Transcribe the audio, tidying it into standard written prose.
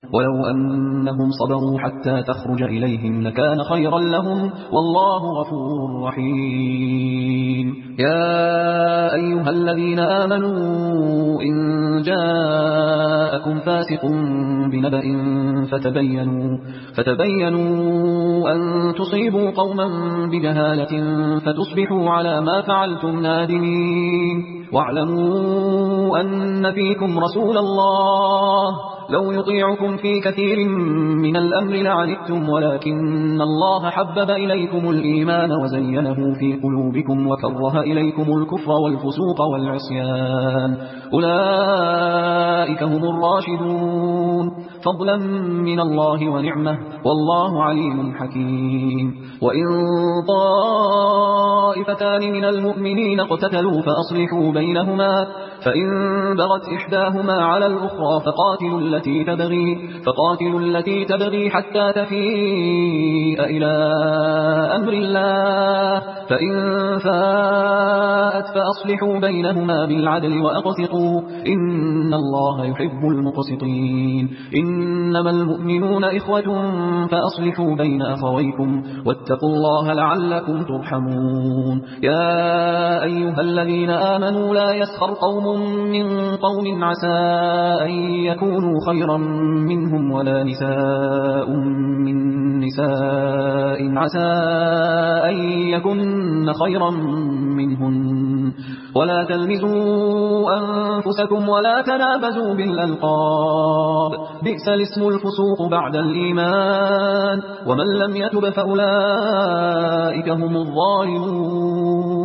ولو أنهم صبروا حتى تخرج إليهم لكان خيرا لهم والله غفور رحيم. يا أيها الذين آمنوا إن جاءكم فاسق بنبأ فتبينوا أن تصيبوا قوما بجهالة فتصبحوا على ما فعلتم نادمين. واعلموا أن فيكم رسول الله لو يطيعكم في كثير من الأمر لعنتم ولكن الله حبب إليكم الإيمان وزينه في قلوبكم وكره إليكم الكفر والفسوق والعصيان أولئك هم الراشدون فضلا من الله ونعمه والله عليم حكيم. وإن طائفتان من المؤمنين اقتتلوا فأصلحوا بينهما فإن بغت إحداهما على الأخرى فقاتلوا التي تبغي حتى تفيء إلى أمر الله فإن فاءت فأصلحوا بينهما بالعدل وأقسطوا إن الله يحب المقسطين. إنما المؤمنون إخوة فأصلحوا بين أخويكم واتقوا الله لعلكم ترحمون. يا أيها الذين آمنوا لا يسخر قوم من قوم عسى أن يكونوا خيرا منهم ولا نساء من نساء عسى أن يكن خيرا منهن ولا تلمزوا أنفسكم ولا تنابزوا بالألقاب بئس الاسم الفسوق بعد الإيمان ومن لم يتب فأولئك هم الظالمون.